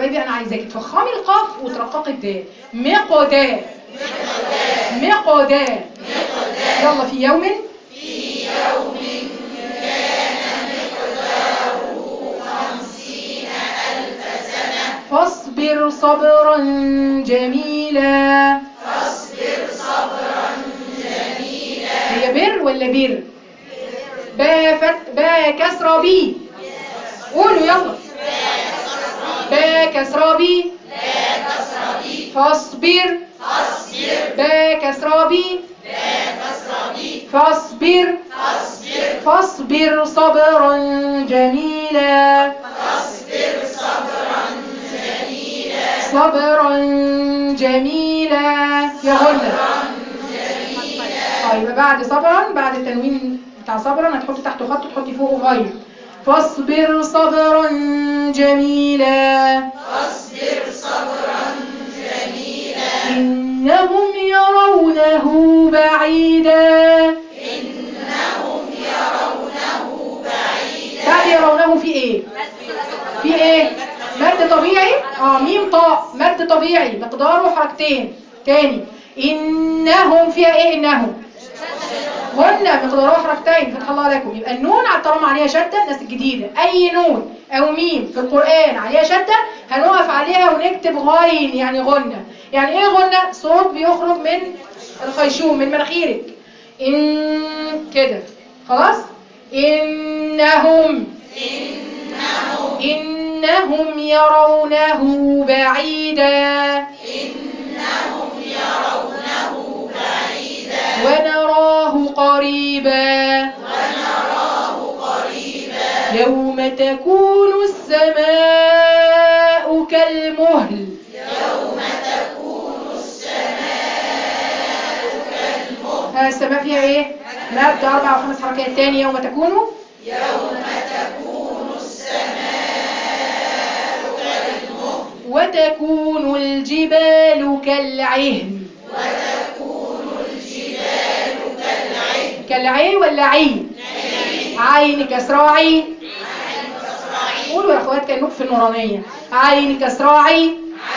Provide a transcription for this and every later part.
حبايبي انا عايزاكي تفخمي القاف وترققي الدال. مقدار. مقدار. يلا في يوم. فاصبر صبرا جميلا. هي بر ولا بر؟ با كسرة بي. قولوا يلا. با كسرة بي. فاصبر. با كسرة بي. فاصبر. فاصبر صبرا جميلا. صبرا جميلا. يا غنى. يبقى بعد صبرا، بعد التنوين بتاع صبرا هتحطي تحته خط وتحطي فوقه غير. فاصبر صبرا جميلا. إنهم يرونه بعيدا. بعد يرونه في ايه؟ في ايه؟ مد طبيعي. ميم طاء مد طبيعي مقداره حركتين. تاني إنهم فيها ايه؟ إنهم هن مقدارها حركتين فتح الله عليكم. يبقى النون طالما عليها شده، الناس الجديده اي نون او ميم في القران عليها شده هنقف عليها ونكتب غين، يعني غنه. يعني ايه غنه؟ صوت بيخرج من الخيشوم من مناخيرك. ان كده خلاص. انهم يرونه بعيدا. ونراه قريبا. يوم تكون السماء كالمهل. السماء فيها ايه؟ مد 4 و5 حركات. تاني يوم تكون السماء كالمهل. وتكون الجبال كالعهن. كالعين ولا عين؟ عين كسراعي. قولوا يا اخوات كأنكم في النورانية. عين كسراعي.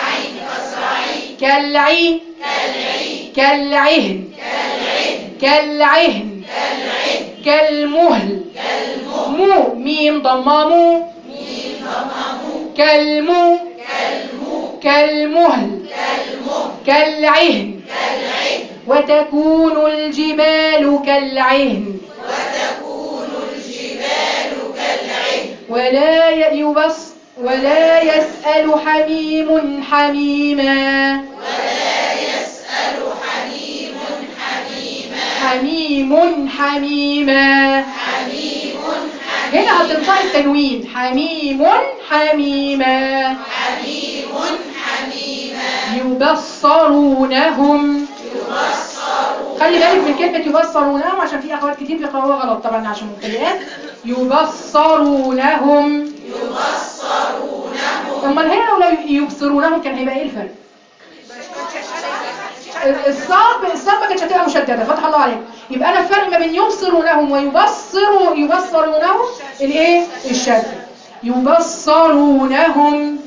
كالعين. كالعهن. كالعهن. كالمهل. مو ميم ضمامو. كالمو. كالمهل. كالعهن. وتكون الجبال كالعهن. ولا يسأل حميم حميما. حميم حميما. هنا هتنطق التنوين. حميم حميما. يبصرونهم. خلي بالك من كلمة يبصرونهم عشان في أخوات كتير بيقرأوها غلط طبعا عشان مبتدئات. يبصرونهم. أمال هنا لو يبصرونهم كان هيبقى إيه الفرق؟ الصاد ما كانتش هتبقى مشددة فتح الله عليك. يبقى أنا الفرق ما بين يبصرونهم يبصرونهم الإيه؟ الشدة. يبصرونهم.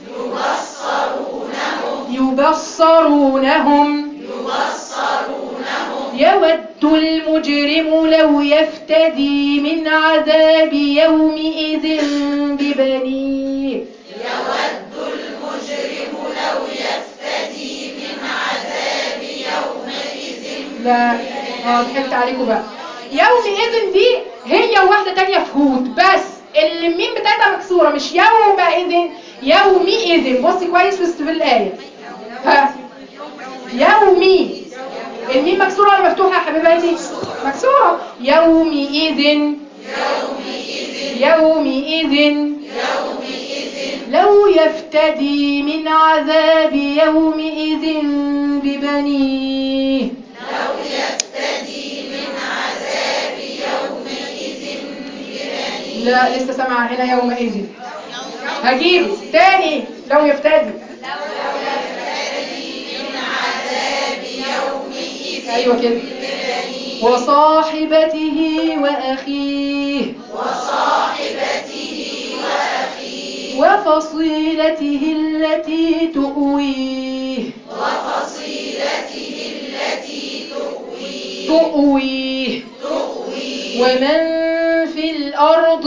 يود المجرم لو يفتدي من عذاب يومئذ ببنيه. لا ضحكت عليكم بقى. يومئذ دي هي واحدة تانية في هود بس الميم بتاعتها مكسورة مش يومئذ. يومئذ بصي كويس في الآية. ها يومي الميم مكسورة ولا مفتوحة يا حبيبتي؟ مكسورة. يومئذ لو يفتدي من عذاب يومئذ ببنيه. لا لسه سامعة هنا يومئذ. هجيب تاني. لو يفتدي من عذاب يومئذ. ايوه كده. وصاحبته وأخيه. وفصيلته التي تؤويه تؤويه ومن في الأرض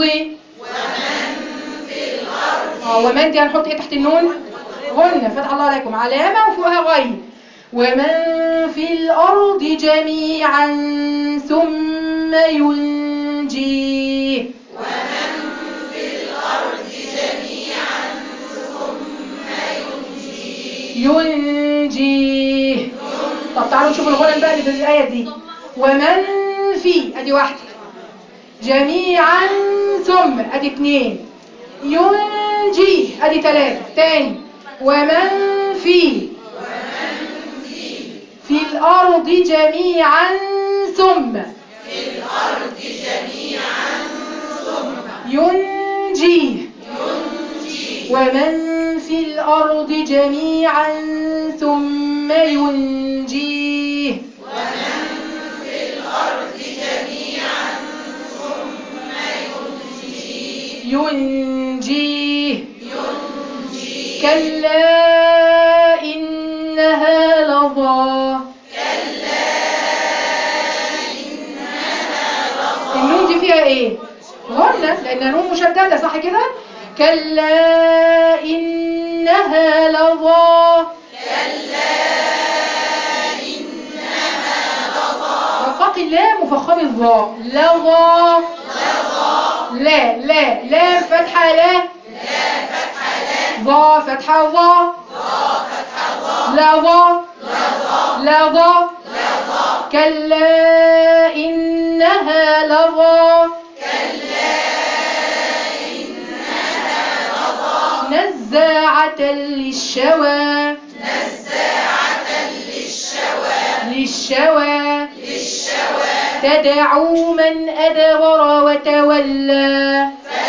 ومن دي هنحط ايه تحت النون؟ غنة، فتح الله عليكم، علامة وفوقها غين. ومن في الأرض جميعا ثم ينجيه ينجيه. طب تعالوا نشوف الغنى بقى اللي في الآية دي. ومن في ادي واحدة، جميعا ثم ادي اتنين، ينجي ادي تلاتة، تاني ومن في الأرض جميعا ثم ينجيه ومن في الأرض جميعا ثم ينجيه ينجيه كلا إنها لظى النون دي فيها ايه؟ غنة لأنها نون مشددة، صح كده؟ كلا إنها لظى رقاق اللام وفخام الظاء لظى لا لام فتحة لا ظا فتحة ظا لظى كلا إنها لظى نزاعة للشوى تدعو من أدبر وتولى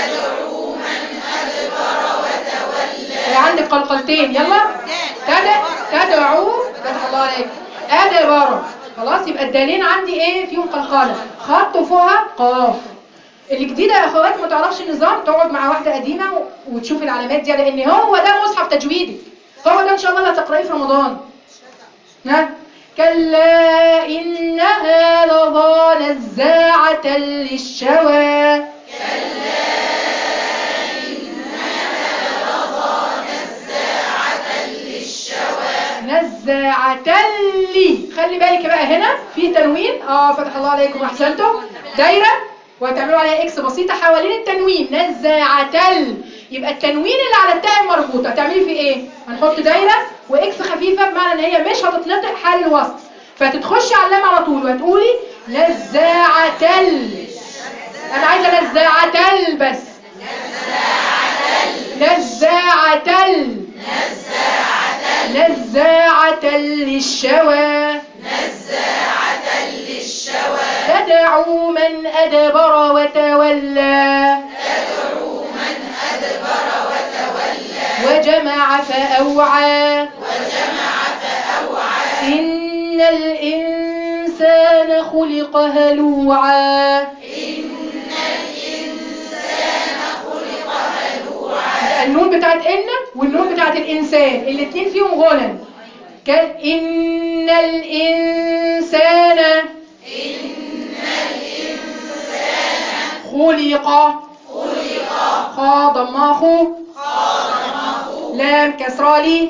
عندك قلقلتين، يلا تدعو فتح الله عليك أدبر، خلاص يبقى الدالين عندي ايه فيهم قلقلة، خط فوقها قاف. الجديدة يا اخوات ما تعرفش النظام، تقعد مع واحدة قديمة وتشوف العلامات دي، لان هو ده مصحف تجويدي، هو ده ان شاء الله اللي هتقرأيه في رمضان. ها كلا إنها لظى نزاعة للشوى نزاعة لي، خلي بالك بقى هنا في تنوين، فتح الله عليكم واحسنتم، دايرة وهتعملوا عليها اكس بسيطة حوالين التنوين، نزاعة يبقى التنوين اللي على التاء المربوطة هتعملي فيه ايه؟ هنحط دايرة واكس خفيفة بمعنى ان هي مش هتتنطق حال الوصل، فتتخشي على اللام على طول وهتقولي نزاعة انا عايزة نزاعة بس نزاعة للشوى تدعو من أدبر وتولى وجمع فأوعى إن الإنسان خلق هلوعا النون بتاعت إن والنون بتاعت الإنسان الاتنين فيهم غنن، كان إن الإنسان خلق خا ضمه لام كسرة لي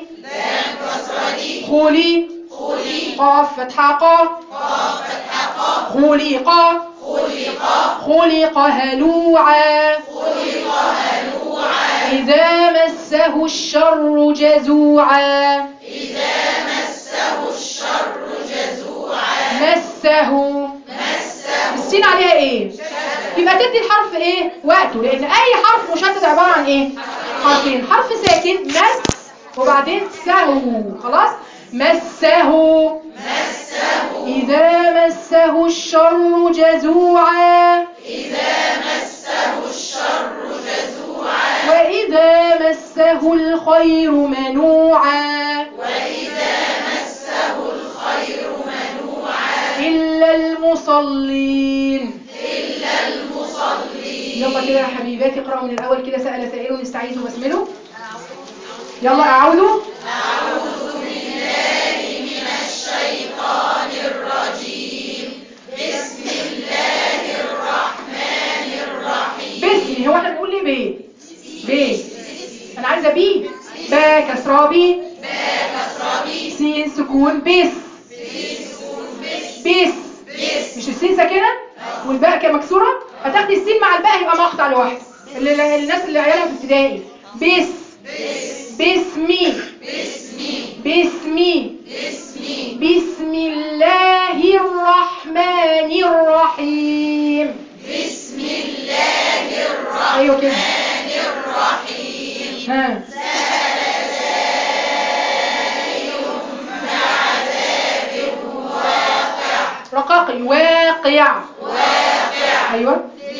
خلي قاف فتحة قا خلق هلوعا إذا مسه الشر جزوعا مسه السين عليها ايه؟ يبقى تدي الحرف ايه؟ وقته، لان اي حرف مشدد عبارة عن ايه؟ حرفين، حرف ساكن مس وبعدين سهو، خلاص مسه إذا مسه الشر جزوعا وإذا مسه الخير منوعا إلا المصلين يلا كده يا حبيباتي اقرأوا من الأول كده، سأل سائل نستعيذ وبسمله. يلا أعوذ باسمي. هو احنا بنقول ليه بيه؟ بيه. انا عايزه بي. با كسرة بي. سين سكون بيس. بيس. مش السين ساكنه والباء كمكسوره، هتاخدي السين مع الباء يبقى مقطع لوحده. الناس اللي عيالها في ابتدائي. بيس. باسمي. باسمي. بسم الله الرحمن الرحيم. ايوه كده. ها رقاقي. واقع. ايوه.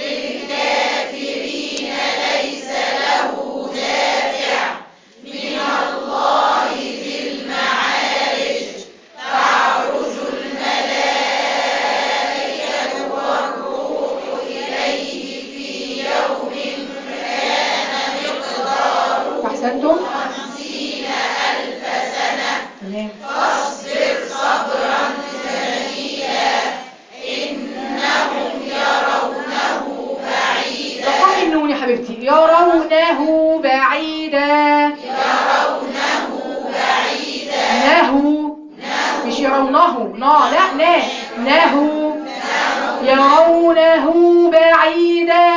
احسنتم. تمام. رقاقي النون يا حبيبتي. يرونه بعيدا. نهو. مش يرونه نا، لا نا. نهو. يرونه بعيدا.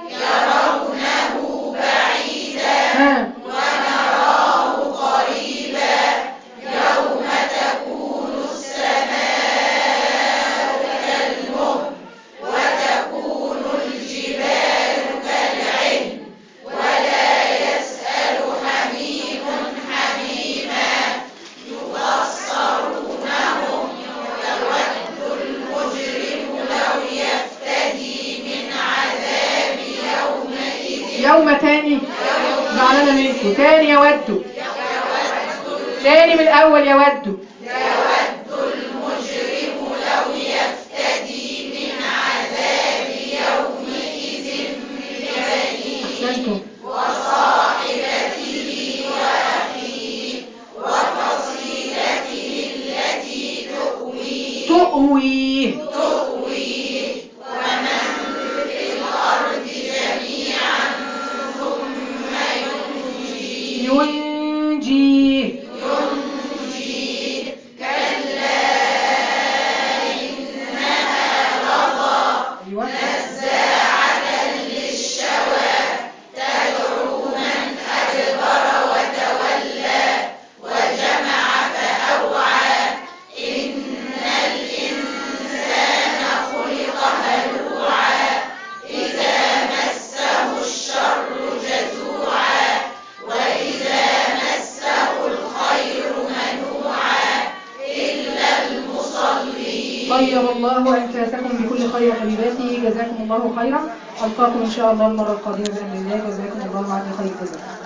ها يوم تاني. زعلانه منكم تاني. يود. تاني من الاول. يود. احسنتم. تؤويه. ينجيه. ايوه. طيب الله أنفاسكم بكل خير حبيباتي. جزاكم الله خيرا. ألقاكم إن شاء الله المرة القادمة بأمر الله. جزاكم الله عني خير جزاكم.